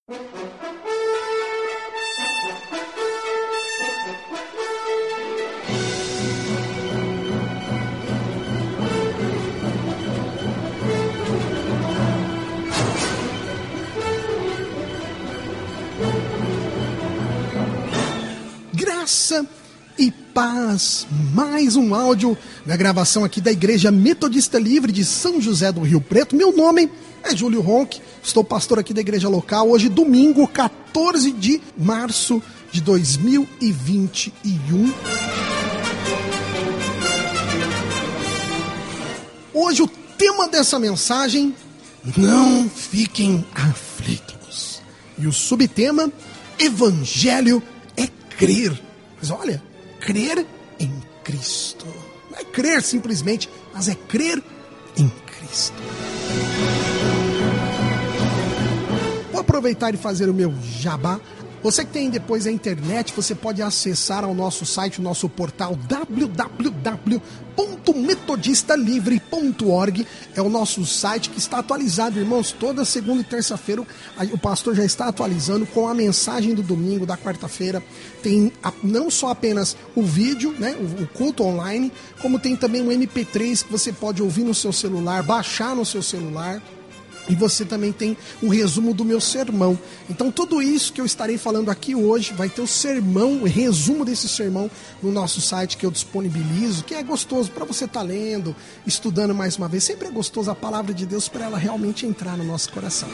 Graça e paz, mais um áudio da gravação aqui da Igreja Metodista Livre de São José do Rio Preto. Meu nome é Júlio Ronck, estou pastor aqui da igreja local. Hoje, domingo, 14 de março de 2021. Hoje o tema dessa mensagem, não fiquem aflitos. E o subtema, Evangelho é crer. Mas olha, crer em Cristo. Não é crer simplesmente, mas é crer em Cristo. Vou aproveitar e fazer o meu jabá. Você que tem depois a internet, você pode acessar ao nosso site, o nosso portal www.metodistalivre.org. É o nosso site que está atualizado, irmãos. Toda segunda e terça-feira o pastor já está atualizando com a mensagem do domingo, da quarta-feira. Tem não só apenas o vídeo, né, o culto online, como tem também o MP3 que você pode ouvir no seu celular, baixar no seu celular. E você também tem o resumo do meu sermão. Então tudo isso que eu estarei falando aqui hoje, vai ter o sermão, o resumo desse sermão no nosso site que eu disponibilizo, que é gostoso para você estar lendo, estudando mais uma vez. Sempre é gostoso a palavra de Deus para ela realmente entrar no nosso coração.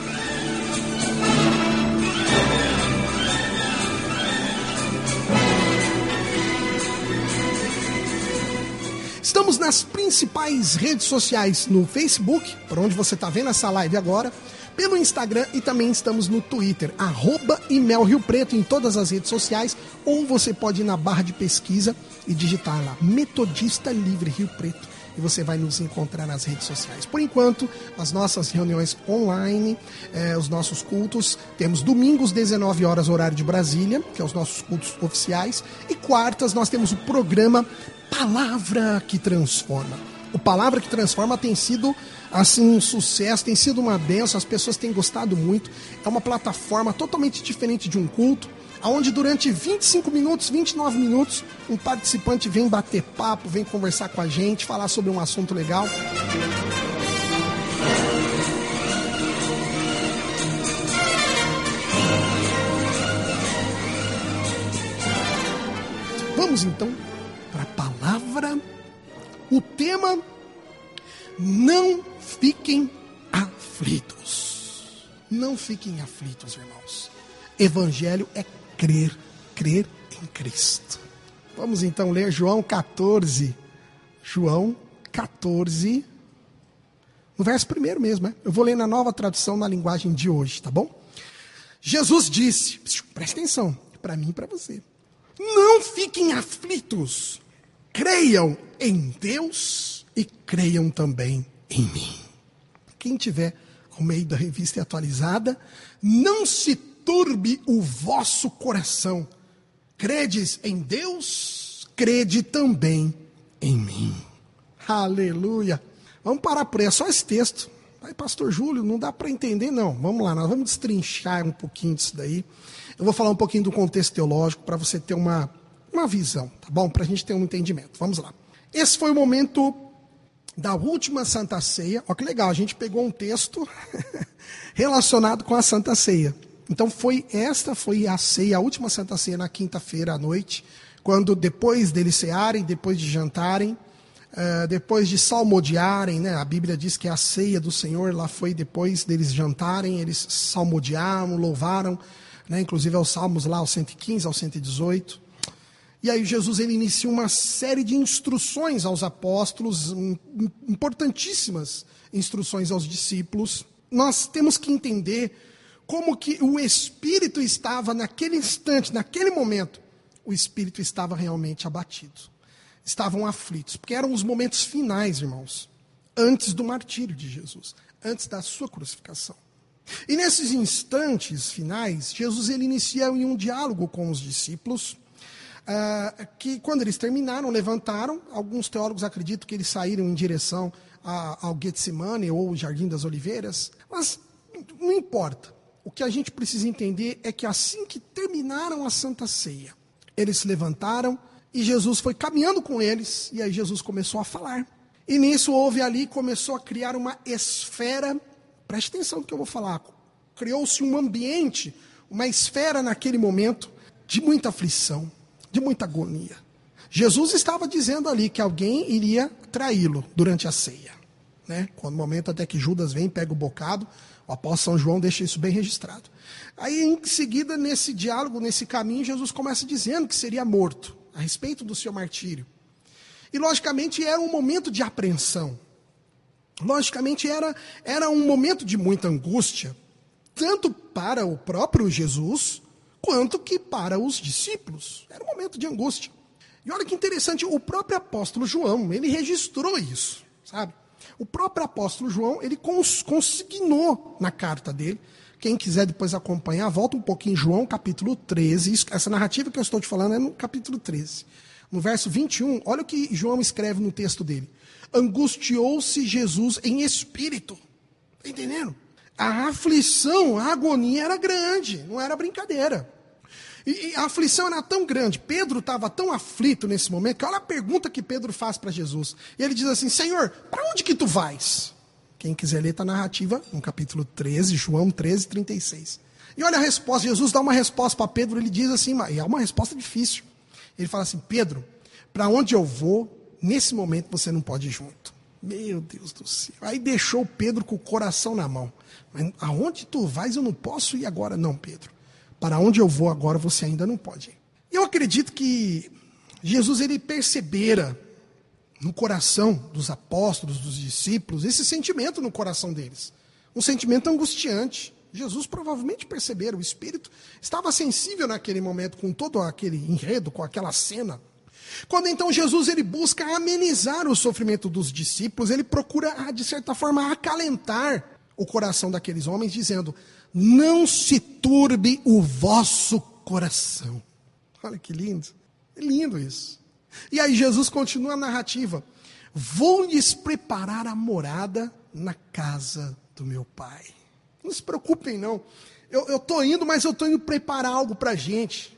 Estamos nas principais redes sociais, no Facebook, por onde você está vendo essa live agora, pelo Instagram e também estamos no Twitter, @ImelRioPreto em todas as redes sociais, ou você pode ir na barra de pesquisa e digitar lá, Metodista Livre Rio Preto, e você vai nos encontrar nas redes sociais. Por enquanto, as nossas reuniões online, os nossos cultos, temos domingos, 19 horas, horário de Brasília, que é os nossos cultos oficiais, e quartas nós temos o programa Palavra que Transforma. O Palavra que Transforma tem sido assim um sucesso, tem sido uma bênção, as pessoas têm gostado muito. É uma plataforma totalmente diferente de um culto, onde durante 25 minutos, 29 minutos, um participante vem bater papo, vem conversar com a gente, falar sobre um assunto legal. Vamos então para a palavra. O tema, não fiquem aflitos. Não fiquem aflitos, irmãos. Evangelho é crer em Cristo. Vamos então ler João 14. João 14, no verso 1 mesmo, né? Eu vou ler na nova tradução, na linguagem de hoje, tá bom? Jesus disse, presta atenção, para mim e para você. Não fiquem aflitos. Creiam em Deus e creiam também em mim. Quem tiver ao meio da revista atualizada, não se turbe o vosso coração. Credes em Deus, crede também em mim. Aleluia. Vamos parar por aí, é só esse texto. Aí, pastor Júlio, não dá para entender, não. Vamos lá, nós vamos destrinchar um pouquinho disso daí. Eu vou falar um pouquinho do contexto teológico para você ter uma visão, tá bom? Para a gente ter um entendimento. Vamos lá. Esse foi o momento da última Santa Ceia. Olha que legal, a gente pegou um texto relacionado com a Santa Ceia. Então esta foi a ceia, a última Santa Ceia na quinta-feira à noite, quando depois deles cearem, depois de jantarem, depois de salmodiarem, né? A Bíblia diz que a ceia do Senhor lá foi depois deles jantarem, eles salmodiaram, louvaram, né? Inclusive aos salmos lá, aos 115, aos 118. E aí Jesus ele inicia uma série de instruções aos apóstolos, importantíssimas instruções aos discípulos. Nós temos que entender como que o Espírito estava naquele instante, naquele momento, o Espírito estava realmente abatido. Estavam aflitos, porque eram os momentos finais, irmãos, antes do martírio de Jesus, antes da sua crucificação. E nesses instantes finais, Jesus ele inicia um diálogo com os discípulos, que quando eles terminaram, levantaram. Alguns teólogos acreditam que eles saíram em direção ao Getsemane ou Jardim das Oliveiras, mas não importa. o que a gente precisa entender é que assim que terminaram a Santa Ceia, eles se levantaram e Jesus foi caminhando com eles, e aí Jesus começou a falar. E nisso houve ali, começou a criar uma esfera, preste atenção no que eu vou falar, criou-se um ambiente, uma esfera naquele momento de muita aflição, de muita agonia. Jesus estava dizendo ali que alguém iria traí-lo durante a ceia, né? Quando o momento até que Judas vem, pega o bocado, o apóstolo São João deixa isso bem registrado. Aí em seguida, nesse diálogo, nesse caminho, Jesus começa dizendo que seria morto, a respeito do seu martírio. E logicamente era um momento de apreensão. Logicamente era um momento de muita angústia, tanto para o próprio Jesus, quanto que para os discípulos. Era um momento de angústia. E olha que interessante, o próprio apóstolo João, ele registrou isso, sabe? O próprio apóstolo João, ele consignou na carta dele. Quem quiser depois acompanhar, volta um pouquinho em João, capítulo 13. Essa narrativa que eu estou te falando é no capítulo 13. No verso 21, olha o que João escreve no texto dele. Angustiou-se Jesus em espírito. Está entendendo? A aflição, a agonia era grande, não era brincadeira. E a aflição era tão grande, Pedro estava tão aflito nesse momento, que olha a pergunta que Pedro faz para Jesus. E ele diz assim, Senhor, para onde que tu vais? Quem quiser ler está a narrativa no capítulo 13, João 13, 36. E olha a resposta, Jesus dá uma resposta para Pedro, ele diz assim, e é uma resposta difícil. Ele fala assim, Pedro, para onde eu vou, nesse momento você não pode ir junto. Meu Deus do céu. Aí deixou Pedro com o coração na mão. Mas aonde tu vais eu não posso ir agora não, Pedro. Para onde eu vou agora você ainda não pode ir. E eu acredito que Jesus ele percebera no coração dos apóstolos, dos discípulos, esse sentimento no coração deles. Um sentimento angustiante. Jesus provavelmente percebera, o Espírito estava sensível naquele momento, com todo aquele enredo, com aquela cena. Quando então Jesus ele busca amenizar o sofrimento dos discípulos, ele procura, de certa forma, acalentar o coração daqueles homens, dizendo, não se turbe o vosso coração. Olha que lindo, é lindo isso. E aí Jesus continua a narrativa, vou-lhes preparar a morada na casa do meu Pai. Não se preocupem não, eu estou indo, mas eu estou indo preparar algo para a gente.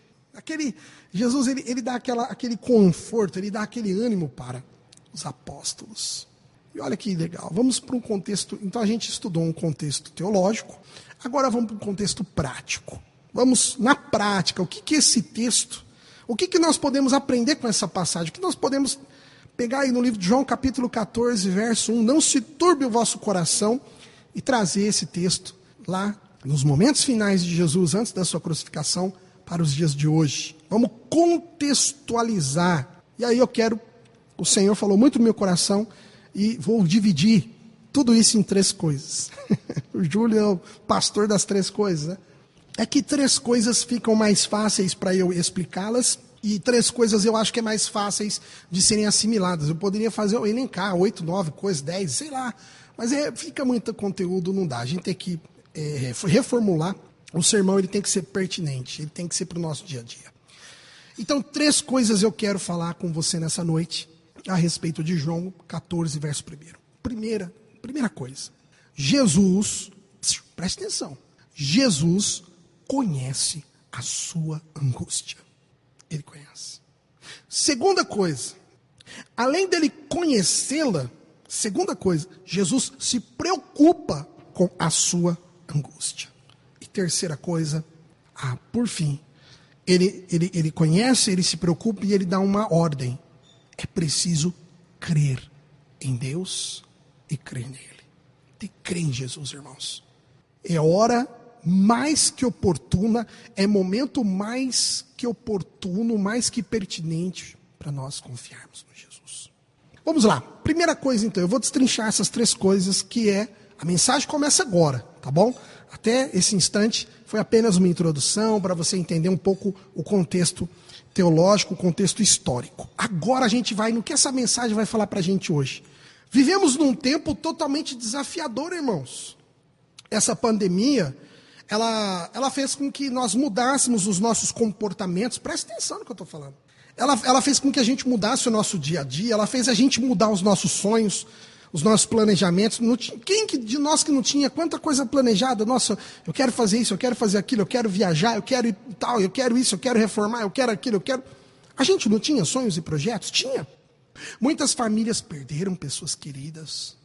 Jesus ele dá aquele conforto, ele dá aquele ânimo para os apóstolos. E olha que legal, vamos para um contexto, então a gente estudou um contexto teológico, agora vamos para um contexto prático. Vamos na prática, o que é esse texto? O que nós podemos aprender com essa passagem? O que nós podemos pegar aí no livro de João, capítulo 14, verso 1, não se turbe o vosso coração, e trazer esse texto lá nos momentos finais de Jesus, antes da sua crucificação, para os dias de hoje. Vamos contextualizar. E aí o Senhor falou muito no meu coração, e vou dividir tudo isso em 3 coisas. O Júlio é o pastor das 3 coisas, né? É que 3 coisas ficam mais fáceis para eu explicá-las, e 3 coisas eu acho que é mais fáceis de serem assimiladas. Eu poderia fazer o elencar 8, 9 coisas, 10, sei lá. Mas fica muito conteúdo, não dá. A gente tem que reformular. O sermão ele tem que ser pertinente, ele tem que ser para o nosso dia a dia. Então, 3 coisas eu quero falar com você nessa noite, a respeito de João 14, verso 1. Primeira coisa. Jesus, preste atenção, Jesus conhece a sua angústia. Ele conhece. Segunda coisa, além dele conhecê-la, segunda coisa, Jesus se preocupa com a sua angústia. E terceira coisa, por fim, ele conhece, ele se preocupa e ele dá uma ordem. É preciso crer em Deus e crer nele. Tem que crer em Jesus, irmãos. É hora mais que oportuna, é momento mais que oportuno, mais que pertinente para nós confiarmos no Jesus. Vamos lá. Primeira coisa, então, eu vou destrinchar essas 3 coisas, que a mensagem começa agora, tá bom? Até esse instante foi apenas uma introdução para você entender um pouco o contexto teológico, o contexto histórico. Agora a gente vai no que essa mensagem vai falar para a gente hoje. Vivemos num tempo totalmente desafiador, irmãos. Essa pandemia, ela fez com que nós mudássemos os nossos comportamentos. Presta atenção no que eu estou falando. Ela fez com que a gente mudasse o nosso dia a dia, ela fez a gente mudar os nossos sonhos, os nossos planejamentos. Quem de nós que não tinha quanta coisa planejada? Nossa, eu quero fazer isso, eu quero fazer aquilo, eu quero viajar, eu quero ir tal, eu quero isso, eu quero reformar, eu quero aquilo, eu quero... A gente não tinha sonhos e projetos? Tinha. Muitas famílias perderam pessoas queridas.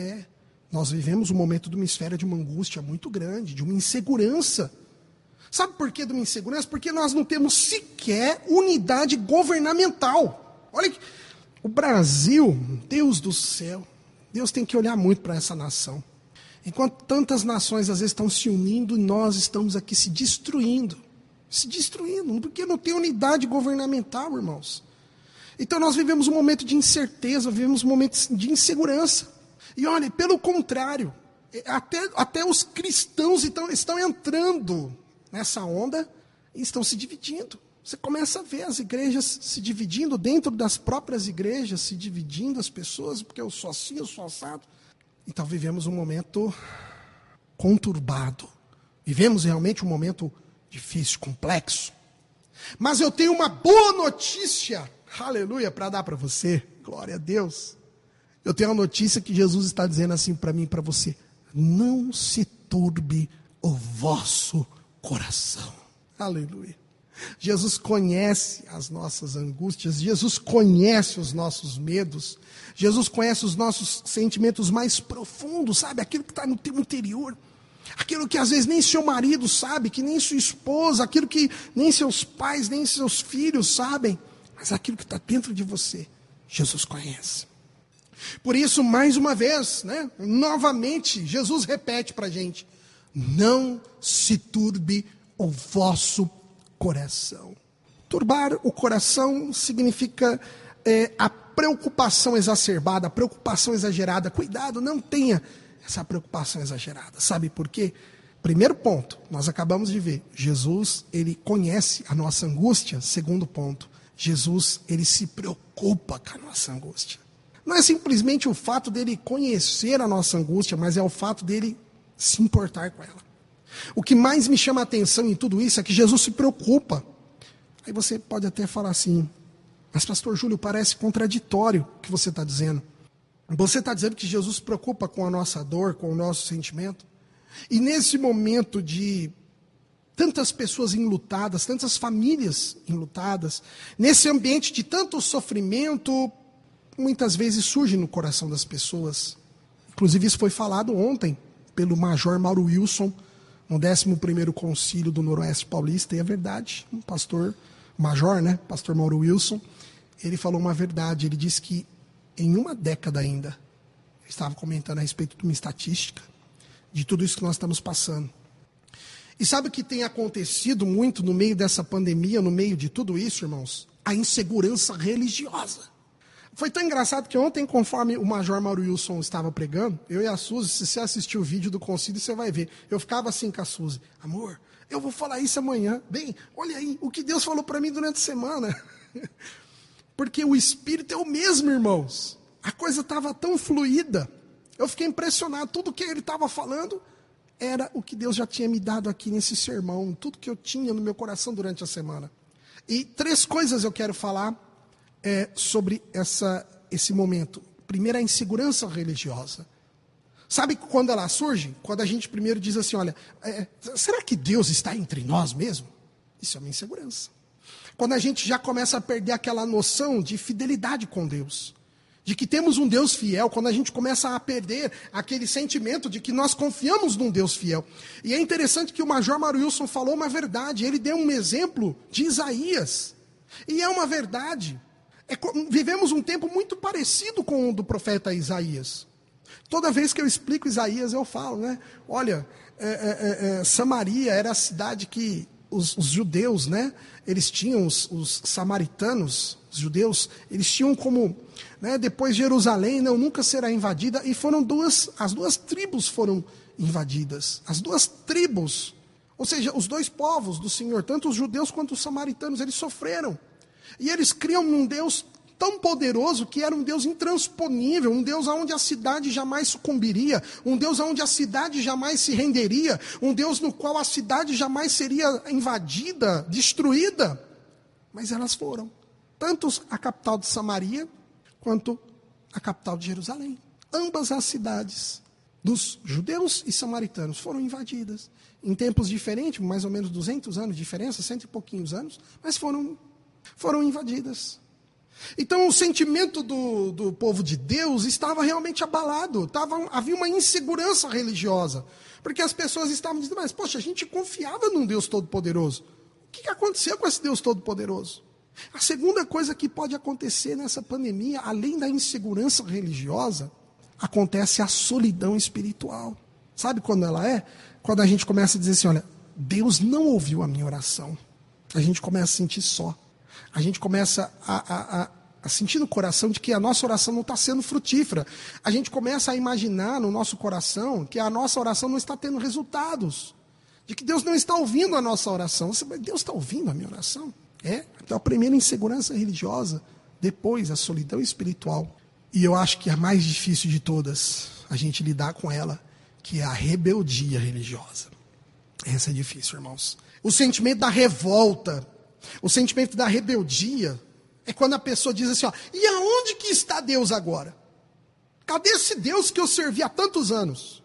Nós vivemos um momento de uma esfera de uma angústia muito grande, de uma insegurança. Sabe por que de uma insegurança? Porque nós não temos sequer unidade governamental. Olha que o Brasil, Deus do céu, Deus tem que olhar muito para essa nação. Enquanto tantas nações às vezes estão se unindo, nós estamos aqui se destruindo, porque não tem unidade governamental, irmãos. Então nós vivemos um momento de incerteza, vivemos um momento de insegurança. E olha, pelo contrário, até os cristãos estão entrando nessa onda e estão se dividindo. Você começa a ver as igrejas se dividindo, dentro das próprias igrejas, se dividindo as pessoas, porque eu sou assim, eu sou assado. Então vivemos um momento conturbado. Vivemos realmente um momento difícil, complexo. Mas eu tenho uma boa notícia, aleluia, para dar para você. Glória a Deus. Eu tenho uma notícia que Jesus está dizendo assim para mim e para você. Não se turbe o vosso coração. Aleluia. Jesus conhece as nossas angústias, Jesus conhece os nossos medos, Jesus conhece os nossos sentimentos mais profundos, sabe? Aquilo que está no teu interior, aquilo que às vezes nem seu marido sabe, que nem sua esposa, aquilo que nem seus pais, nem seus filhos sabem, mas aquilo que está dentro de você, Jesus conhece. Por isso, mais uma vez, novamente, Jesus repete para a gente, não se turbe o vosso coração. Turbar o coração significa a preocupação exacerbada, a preocupação exagerada. Cuidado, não tenha essa preocupação exagerada. Sabe por quê? Primeiro ponto, nós acabamos de ver. Jesus, ele conhece a nossa angústia. Segundo ponto, Jesus, ele se preocupa com a nossa angústia. Não é simplesmente o fato dele conhecer a nossa angústia, mas é o fato dele se importar com ela. O que mais me chama a atenção em tudo isso é que Jesus se preocupa. Aí você pode até falar assim, mas pastor Júlio, parece contraditório o que você está dizendo. Você está dizendo que Jesus se preocupa com a nossa dor, com o nosso sentimento? E nesse momento de tantas pessoas enlutadas, tantas famílias enlutadas, nesse ambiente de tanto sofrimento, muitas vezes surge no coração das pessoas. Inclusive isso foi falado ontem pelo Major Mauro Wilson, no 11º Concílio do Noroeste Paulista, e é verdade, um pastor major, pastor Mauro Wilson, ele falou uma verdade, ele disse que em uma década ainda, ele estava comentando a respeito de uma estatística, de tudo isso que nós estamos passando. E sabe o que tem acontecido muito no meio dessa pandemia, no meio de tudo isso, irmãos? A insegurança religiosa. Foi tão engraçado que ontem, conforme o Major Mauro Wilson estava pregando, eu e a Suzy, se você assistir o vídeo do concílio, você vai ver. Eu ficava assim com a Suzy, amor, eu vou falar isso amanhã. Bem, olha aí, o que Deus falou para mim durante a semana. Porque o Espírito é o mesmo, irmãos. A coisa estava tão fluida. Eu fiquei impressionado. Tudo que ele estava falando era o que Deus já tinha me dado aqui nesse sermão. Tudo que eu tinha no meu coração durante a semana. E 3 coisas eu quero falar sobre esse momento. Primeiro, a insegurança religiosa. Sabe quando ela surge? Quando a gente primeiro diz assim, olha, será que Deus está entre nós mesmo? Isso é uma insegurança. Quando a gente já começa a perder aquela noção de fidelidade com Deus, de que temos um Deus fiel, quando a gente começa a perder aquele sentimento de que nós confiamos num Deus fiel. E é interessante que o Major Mauro Wilson falou uma verdade, ele deu um exemplo de Isaías. E é uma verdade. Vivemos um tempo muito parecido com o do profeta Isaías. Toda vez que eu explico Isaías, eu falo, olha, Samaria era a cidade que os judeus, eles tinham, os samaritanos, os judeus, eles tinham como, depois Jerusalém nunca será invadida, e as 2 tribos foram invadidas, as 2 tribos, ou seja, os 2 povos do Senhor, tanto os judeus quanto os samaritanos, eles sofreram. E eles criam um Deus tão poderoso que era um Deus intransponível, um Deus onde a cidade jamais sucumbiria, um Deus onde a cidade jamais se renderia, um Deus no qual a cidade jamais seria invadida, destruída. Mas elas foram, tanto a capital de Samaria, quanto a capital de Jerusalém. Ambas as cidades dos judeus e samaritanos foram invadidas. Em tempos diferentes, mais ou menos 200 anos de diferença, 100 e pouquinhos anos, mas foram invadidas. Então o sentimento do povo de Deus estava realmente abalado. Havia uma insegurança religiosa. Porque as pessoas estavam dizendo, mas poxa, a gente confiava num Deus Todo-Poderoso. O que aconteceu com esse Deus Todo-Poderoso? A segunda coisa que pode acontecer nessa pandemia, além da insegurança religiosa, acontece a solidão espiritual. Sabe quando ela é? Quando a gente começa a dizer assim, olha, Deus não ouviu a minha oração. A gente começa a sentir só. A gente começa a sentir no coração de que a nossa oração não está sendo frutífera. A gente começa a imaginar no nosso coração que a nossa oração não está tendo resultados. De que Deus não está ouvindo a nossa oração. Deus está ouvindo a minha oração? Então a primeira insegurança religiosa, depois a solidão espiritual. E eu acho que a mais difícil de todas, a gente lidar com ela, que é a rebeldia religiosa. Essa é difícil, irmãos. O sentimento da revolta, o sentimento da rebeldia, é quando a pessoa diz assim, e aonde que está Deus agora? Cadê esse Deus que eu servi há tantos anos?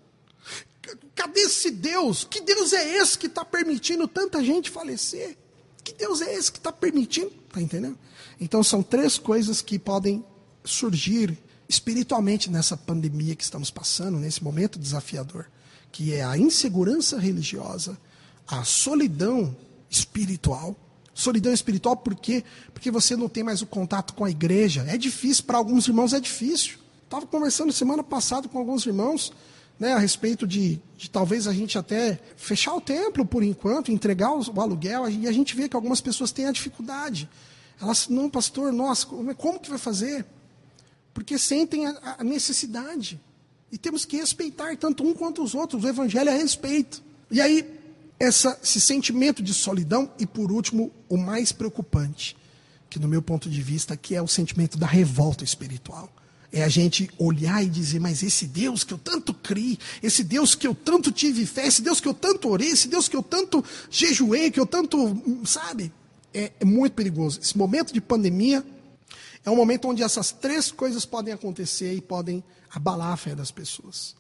Cadê esse Deus? Que Deus é esse que está permitindo tanta gente falecer? Que Deus é esse que está permitindo? Está entendendo? Então são 3 coisas que podem surgir espiritualmente nessa pandemia que estamos passando, nesse momento desafiador, que é a insegurança religiosa, a solidão espiritual. Solidão espiritual por quê? Porque você não tem mais o contato com a igreja. É difícil, para alguns irmãos é difícil. Estava conversando semana passada com alguns irmãos, a respeito de talvez a gente até fechar o templo por enquanto, entregar o aluguel, e a gente vê que algumas pessoas têm a dificuldade. Elas, não, pastor, nossa, como que vai fazer? Porque sentem a necessidade. E temos que respeitar tanto um quanto os outros. O evangelho é respeito. E aí, esse sentimento de solidão, e por último, o mais preocupante, que no meu ponto de vista, que é o sentimento da revolta espiritual. É a gente olhar e dizer, mas esse Deus que eu tanto criei, esse Deus que eu tanto tive fé, esse Deus que eu tanto orei, esse Deus que eu tanto jejuei, que eu tanto, sabe? É muito perigoso. Esse momento de pandemia é um momento onde essas 3 coisas podem acontecer e podem abalar a fé das pessoas.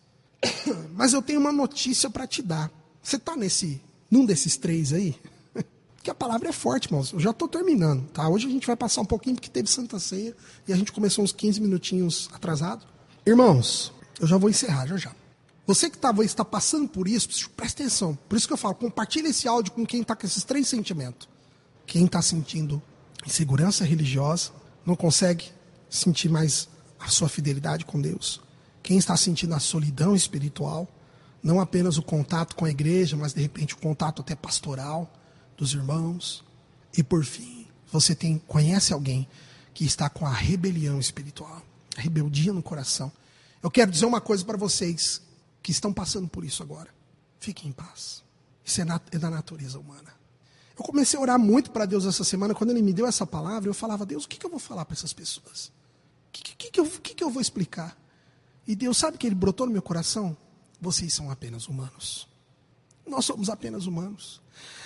Mas eu tenho uma notícia para te dar. Você está num desses 3 aí? Porque a palavra é forte, irmãos. Eu já estou terminando, tá? Hoje a gente vai passar um pouquinho porque teve Santa Ceia e a gente começou uns 15 minutinhos atrasado. Irmãos, eu já vou encerrar, já. Você que talvez está passando por isso, presta atenção. Por isso que eu falo, compartilha esse áudio com quem está com esses 3 sentimentos. Quem está sentindo insegurança religiosa, não consegue sentir mais a sua fidelidade com Deus. Quem está sentindo a solidão espiritual, não apenas o contato com a igreja, mas de repente o contato até pastoral dos irmãos. E por fim, você conhece alguém que está com a rebelião espiritual, a rebeldia no coração. Eu quero dizer uma coisa para vocês que estão passando por isso agora. Fiquem em paz. Isso é da natureza humana. Eu comecei a orar muito para Deus essa semana. Quando Ele me deu essa palavra, eu falava, Deus, o que eu vou falar para essas pessoas? O que eu vou explicar? E Deus, sabe que Ele brotou no meu coração? Vocês são apenas humanos. Nós somos apenas humanos.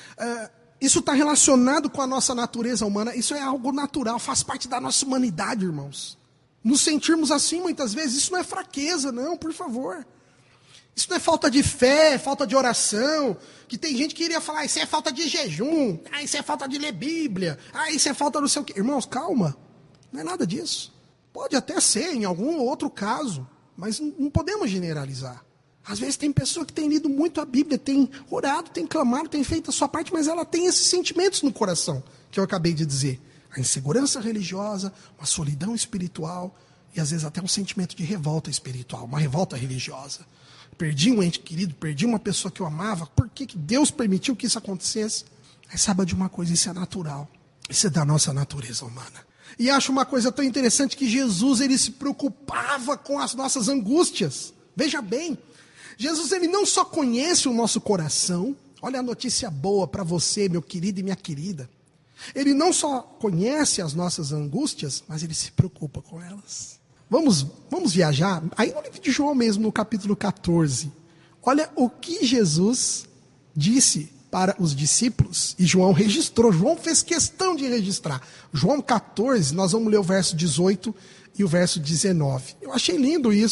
Isso está relacionado com a nossa natureza humana. Isso é algo natural, faz parte da nossa humanidade, irmãos. Nos sentirmos assim muitas vezes, isso não é fraqueza, não, por favor. Isso não é falta de fé, falta de oração, que tem gente que iria falar, isso é falta de jejum, isso é falta de ler Bíblia, isso é falta não sei o quê. Irmãos, calma, não é nada disso. Pode até ser em algum outro caso, mas não podemos generalizar. Às vezes tem pessoa que tem lido muito a Bíblia, tem orado, tem clamado, tem feito a sua parte, mas ela tem esses sentimentos no coração, que eu acabei de dizer. A insegurança religiosa, uma solidão espiritual e às vezes até um sentimento de revolta espiritual, uma revolta religiosa. Perdi um ente querido, perdi uma pessoa que eu amava, por que Deus permitiu que isso acontecesse? Aí saiba de uma coisa, isso é natural, isso é da nossa natureza humana. E acho uma coisa tão interessante que Jesus, Ele se preocupava com as nossas angústias. Veja bem, Jesus, Ele não só conhece o nosso coração, olha a notícia boa para você, meu querido e minha querida. Ele não só conhece as nossas angústias, mas Ele se preocupa com elas. Vamos viajar? Aí no livro de João mesmo, no capítulo 14. Olha o que Jesus disse para os discípulos. E João registrou. João fez questão de registrar. João 14, nós vamos ler o verso 18 e o verso 19. Eu achei lindo isso.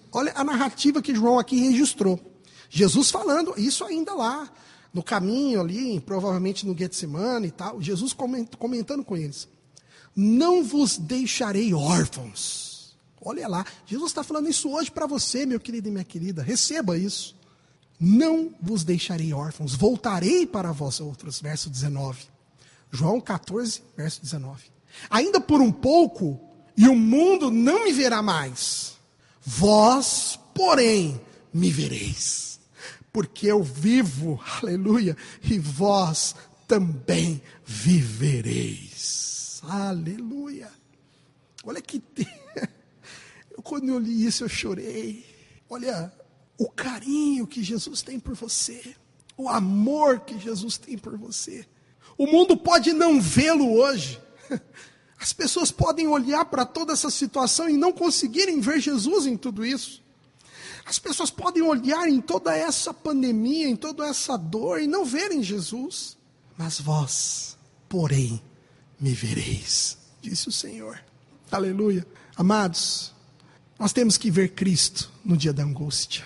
Olha a narrativa que João aqui registrou. Jesus falando, isso ainda lá, no caminho ali, provavelmente no Getsemane e tal, Jesus comentando com eles. Não vos deixarei órfãos. Olha lá, Jesus está falando isso hoje para você, meu querido e minha querida. Receba isso. Não vos deixarei órfãos, voltarei para vós outros. Verso 19. João 14, verso 19. Ainda por um pouco, e o mundo não me verá mais. Vós, porém, me vereis. Porque eu vivo, aleluia, e vós também vivereis. Aleluia. Olha que... Quando eu li isso, eu chorei. Olha o carinho que Jesus tem por você. O amor que Jesus tem por você. O mundo pode não vê-lo hoje. As pessoas podem olhar para toda essa situação e não conseguirem ver Jesus em tudo isso. As pessoas podem olhar em toda essa pandemia, em toda essa dor e não verem Jesus. Mas vós, porém, me vereis, disse o Senhor. Aleluia. Amados, nós temos que ver Cristo no dia da angústia.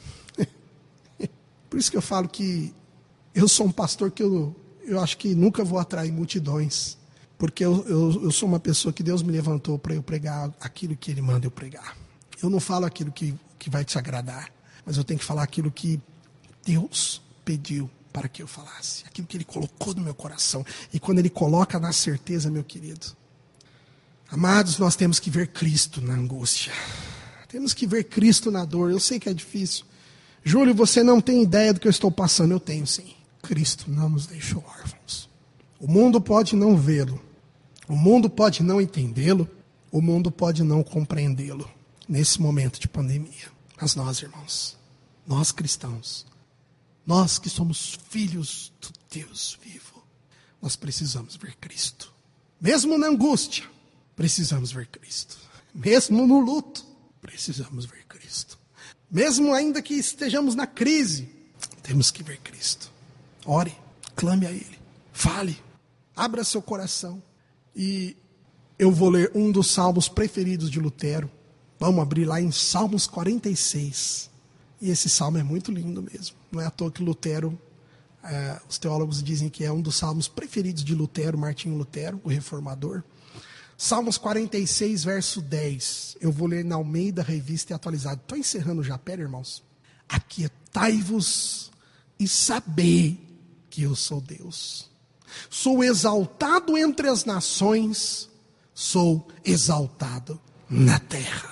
Por isso que eu falo que eu sou um pastor que eu acho que nunca vou atrair multidões. Porque eu sou uma pessoa que Deus me levantou para eu pregar aquilo que Ele manda eu pregar. Eu não falo aquilo que vai te agradar, mas eu tenho que falar aquilo que Deus pediu para que eu falasse. Aquilo que Ele colocou no meu coração. E quando Ele coloca na certeza, meu querido. Amados, nós temos que ver Cristo na angústia. Temos que ver Cristo na dor. Eu sei que é difícil. Júlio, você não tem ideia do que eu estou passando. Eu tenho sim. Cristo não nos deixou órfãos. O mundo pode não vê-lo. O mundo pode não entendê-lo. O mundo pode não compreendê-lo. Nesse momento de pandemia. Mas nós, irmãos, nós cristãos, nós que somos filhos do Deus vivo, nós precisamos ver Cristo. Mesmo na angústia, precisamos ver Cristo. Mesmo no luto, precisamos ver Cristo. Mesmo ainda que estejamos na crise, temos que ver Cristo. Ore, clame a Ele, fale, abra seu coração. E eu vou ler um dos salmos preferidos de Lutero. Vamos abrir lá em Salmos 46. E esse salmo é muito lindo mesmo. Não é à toa que Lutero, os teólogos dizem que é um dos salmos preferidos de Lutero, Martinho Lutero, o reformador. Salmos 46, verso 10. Eu vou ler na Almeida, Revista e Atualizada. Estou encerrando já, pera, irmãos. Aquietai-vos e sabei que eu sou Deus. Sou exaltado entre as nações, sou exaltado na terra.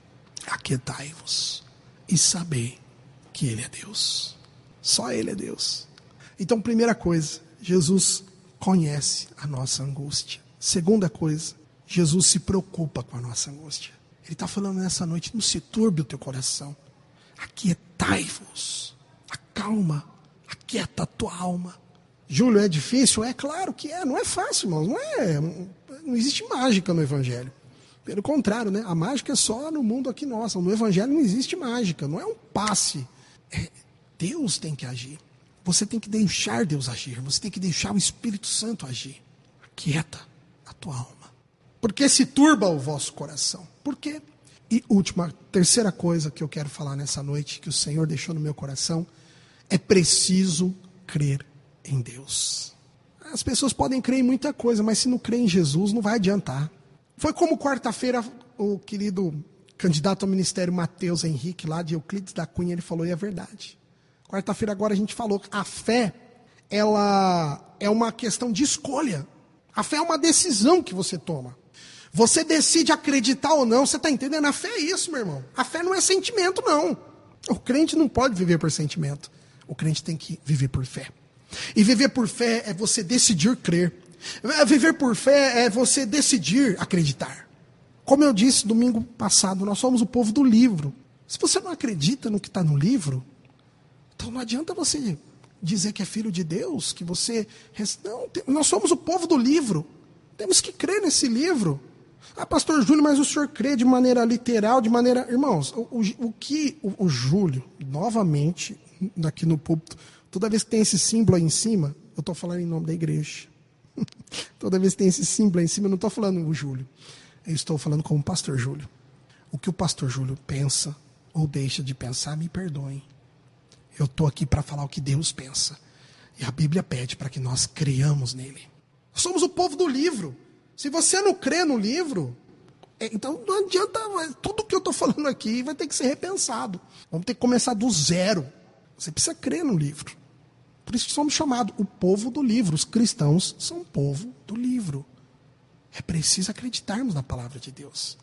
Aquietai-vos e sabei que Ele é Deus. Só Ele é Deus. Então, primeira coisa, Jesus conhece a nossa angústia. Segunda coisa, Jesus se preocupa com a nossa angústia. Ele está falando nessa noite, não se turbe o teu coração. Aquietai-vos. Acalma. Aquieta a tua alma. Júlio, é difícil? É claro que é. Não é fácil, irmãos. Não existe mágica no Evangelho. Pelo contrário, né? A mágica é só no mundo aqui nosso. No Evangelho não existe mágica. Não é um passe. Deus tem que agir. Você tem que deixar Deus agir. Você tem que deixar o Espírito Santo agir. Aquieta a tua alma. Porque se turba o vosso coração. Por quê? E terceira coisa que eu quero falar nessa noite, que o Senhor deixou no meu coração, é preciso crer em Deus. As pessoas podem crer em muita coisa, mas se não crer em Jesus, não vai adiantar. Foi como quarta-feira o querido candidato ao ministério Mateus Henrique, lá de Euclides da Cunha, ele falou, e é verdade. Quarta-feira agora a gente falou que a fé, ela é uma questão de escolha. A fé é uma decisão que você toma. Você decide acreditar ou não, você está entendendo? A fé é isso, meu irmão. A fé não é sentimento, não. O crente não pode viver por sentimento. O crente tem que viver por fé. E viver por fé é você decidir crer. Viver por fé é você decidir acreditar. Como eu disse domingo passado, nós somos o povo do livro. Se você não acredita no que está no livro, então não adianta você dizer que é filho de Deus, que você... Não, nós somos o povo do livro. Temos que crer nesse livro. Ah, pastor Júlio, mas o senhor crê de maneira literal, de maneira... Irmãos, o Júlio, novamente, aqui no púlpito, toda vez que tem esse símbolo aí em cima, eu estou falando em nome da igreja. Toda vez que tem esse símbolo aí em cima, eu não estou falando o Júlio. Eu estou falando como pastor Júlio. O que o pastor Júlio pensa, ou deixa de pensar, me perdoem. Eu estou aqui para falar o que Deus pensa. E a Bíblia pede para que nós creiamos nele. Somos o povo do livro. Se você não crê no livro, então não adianta, tudo que eu estou falando aqui vai ter que ser repensado. Vamos ter que começar do zero. Você precisa crer no livro. Por isso que somos chamados o povo do livro. Os cristãos são o povo do livro. É preciso acreditarmos na palavra de Deus.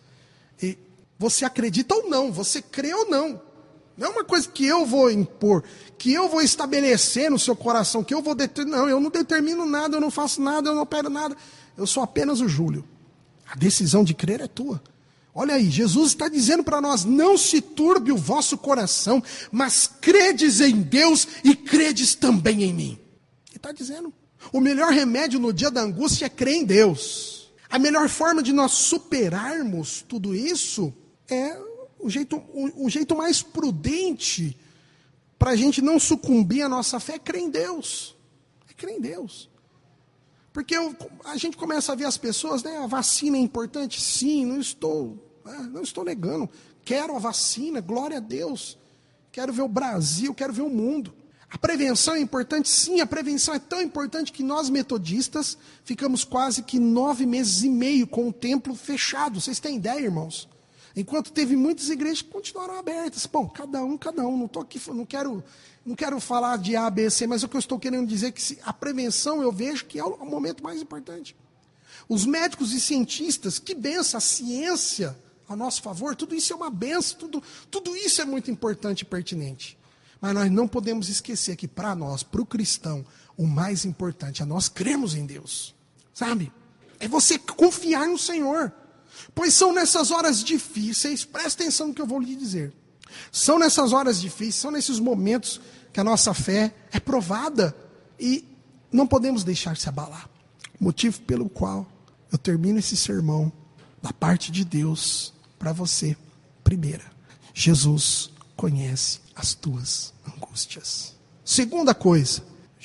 E você acredita ou não, você crê ou não. Não é uma coisa que eu vou impor, que eu vou estabelecer no seu coração, que eu vou determinar. Não, eu não determino nada, eu não faço nada, eu não opero nada. Eu sou apenas o Júlio. A decisão de crer é tua. Olha aí, Jesus está dizendo para nós, não se turbe o vosso coração, mas credes em Deus e credes também em mim. Ele está dizendo, o melhor remédio no dia da angústia é crer em Deus. A melhor forma de nós superarmos tudo isso é o jeito mais prudente para a gente não sucumbir à nossa fé é crer em Deus. É crer em Deus. Porque a gente começa a ver as pessoas, né? A vacina é importante? Sim, não estou negando. Quero a vacina, glória a Deus. Quero ver o Brasil, quero ver o mundo. A prevenção é importante? Sim, a prevenção é tão importante que nós metodistas ficamos quase que 9 meses e meio com o templo fechado. Vocês têm ideia, irmãos? Enquanto teve muitas igrejas que continuaram abertas. Bom, cada um. Não estou aqui, não quero falar de A, B, C, mas o que eu estou querendo dizer é que a prevenção eu vejo que é o momento mais importante. Os médicos e cientistas, que benção, a ciência a nosso favor, tudo isso é uma benção, tudo isso é muito importante e pertinente. Mas nós não podemos esquecer que para nós, para o cristão, o mais importante é nós crermos em Deus. Sabe? É você confiar no Senhor. Pois são nessas horas difíceis, presta atenção no que eu vou lhe dizer. São nessas horas difíceis, são nesses momentos que a nossa fé é provada e não podemos deixar se abalar. Motivo pelo qual eu termino esse sermão da parte de Deus para você. Primeira, Jesus conhece as tuas angústias. Segunda coisa,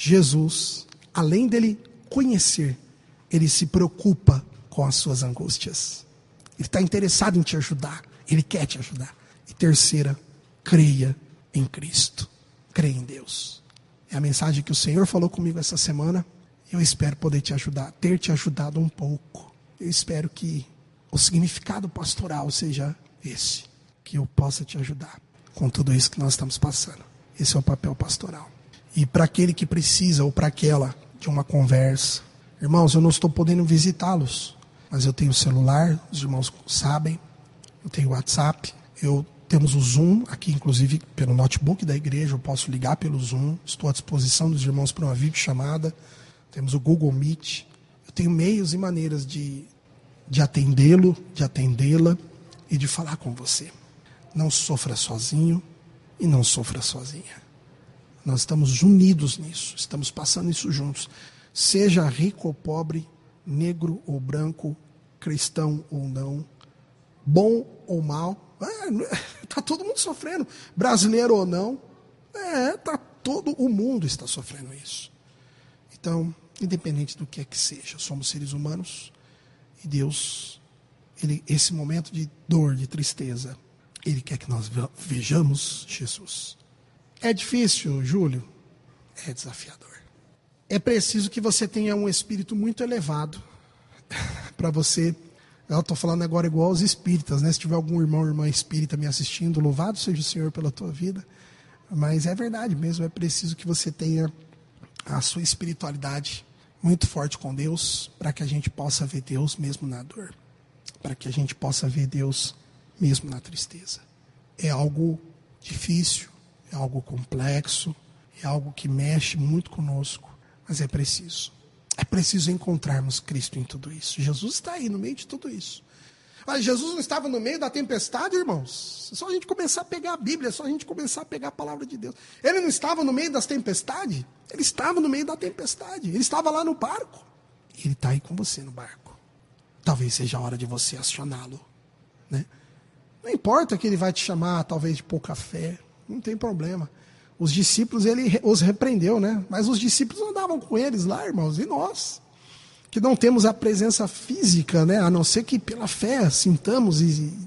Jesus, além dele conhecer, ele se preocupa com as suas angústias. Ele está interessado em te ajudar. Ele quer te ajudar. E terceira, creia em Cristo. Creia em Deus. É a mensagem que o Senhor falou comigo essa semana. Eu espero poder te ajudar, ter te ajudado um pouco. Eu espero que o significado pastoral seja esse. Que eu possa te ajudar com tudo isso que nós estamos passando. Esse é o papel pastoral. E para aquele que precisa, ou para aquela, de uma conversa. Irmãos, eu não estou podendo visitá-los. Mas eu tenho celular, os irmãos sabem, eu tenho WhatsApp, temos o Zoom, aqui inclusive pelo notebook da igreja, eu posso ligar pelo Zoom, estou à disposição dos irmãos para uma videochamada, temos o Google Meet, eu tenho meios e maneiras de atendê-lo, de atendê-la e de falar com você. Não sofra sozinho e não sofra sozinha. Nós estamos unidos nisso, estamos passando isso juntos. Seja rico ou pobre, negro ou branco, cristão ou não, bom ou mal, está todo mundo sofrendo, brasileiro ou não, todo o mundo está sofrendo isso. Então, independente do que é que seja, somos seres humanos e Deus, esse momento de dor, de tristeza, Ele quer que nós vejamos Jesus. É difícil, Júlio? É desafiador. É preciso que você tenha um espírito muito elevado para você. Eu estou falando agora igual aos espíritas, né? Se tiver algum irmão ou irmã espírita me assistindo, louvado seja o Senhor pela tua vida. Mas é verdade mesmo, é preciso que você tenha a sua espiritualidade muito forte com Deus, para que a gente possa ver Deus mesmo na dor, para que a gente possa ver Deus mesmo na tristeza. É algo difícil, é algo complexo, é algo que mexe muito conosco, mas é preciso. É preciso encontrarmos Cristo em tudo isso. Jesus está aí no meio de tudo isso. Mas Jesus não estava no meio da tempestade, irmãos? É só a gente começar a pegar a Bíblia, é só a gente começar a pegar a palavra de Deus. Ele não estava no meio das tempestades? Ele estava no meio da tempestade. Ele estava lá no barco. Ele está aí com você no barco. Talvez seja a hora de você acioná-lo, né? Não importa que ele vai te chamar, talvez, de pouca fé. Não tem problema. Os discípulos, ele os repreendeu, né? Mas os discípulos andavam com eles lá, irmãos. E nós, que não temos a presença física, né? A não ser que pela fé sintamos,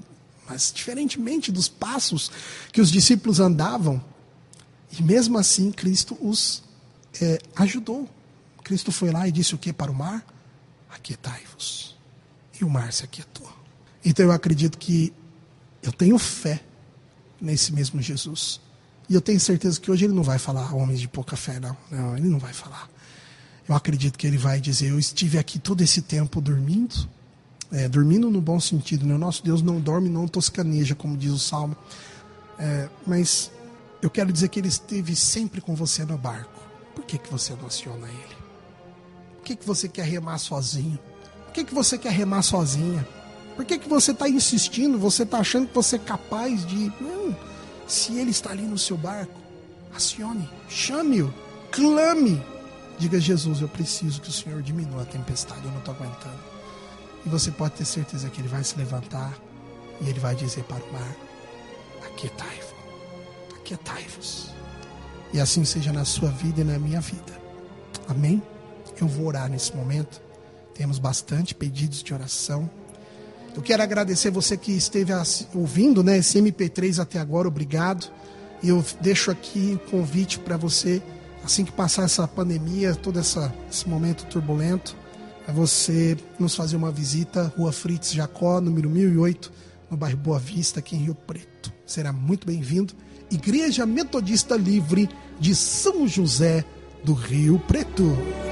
mas diferentemente dos passos que os discípulos andavam, e mesmo assim Cristo os ajudou. Cristo foi lá e disse o que para o mar? Aquietai-vos. E o mar se aquietou. Então eu acredito que eu tenho fé nesse mesmo Jesus. E eu tenho certeza que hoje ele não vai falar homens de pouca fé, não. Não, ele não vai falar. Eu acredito que ele vai dizer, eu estive aqui todo esse tempo dormindo, dormindo no bom sentido, né? O nosso Deus não dorme, não toscaneja, como diz o Salmo. Mas eu quero dizer que ele esteve sempre com você no barco. Por que você não aciona ele? Por que você quer remar sozinho? Por que você quer remar sozinha? Por que você está insistindo? Você está achando que você é capaz de... Não. Se ele está ali no seu barco, acione, chame-o, clame. Diga, Jesus, eu preciso que o Senhor diminua a tempestade, eu não estou aguentando. E você pode ter certeza que ele vai se levantar e ele vai dizer para o mar, aquietai-vos, aquietai-vos. E assim seja na sua vida e na minha vida. Amém? Eu vou orar nesse momento. Temos bastante pedidos de oração. Eu quero agradecer você que esteve ouvindo, né, esse MP3 até agora, obrigado. E eu deixo aqui o convite para você, assim que passar essa pandemia, todo esse momento turbulento, é você nos fazer uma visita, Rua Fritz Jacó, número 1008, no bairro Boa Vista, aqui em Rio Preto. Será muito bem-vindo. Igreja Metodista Livre de São José do Rio Preto.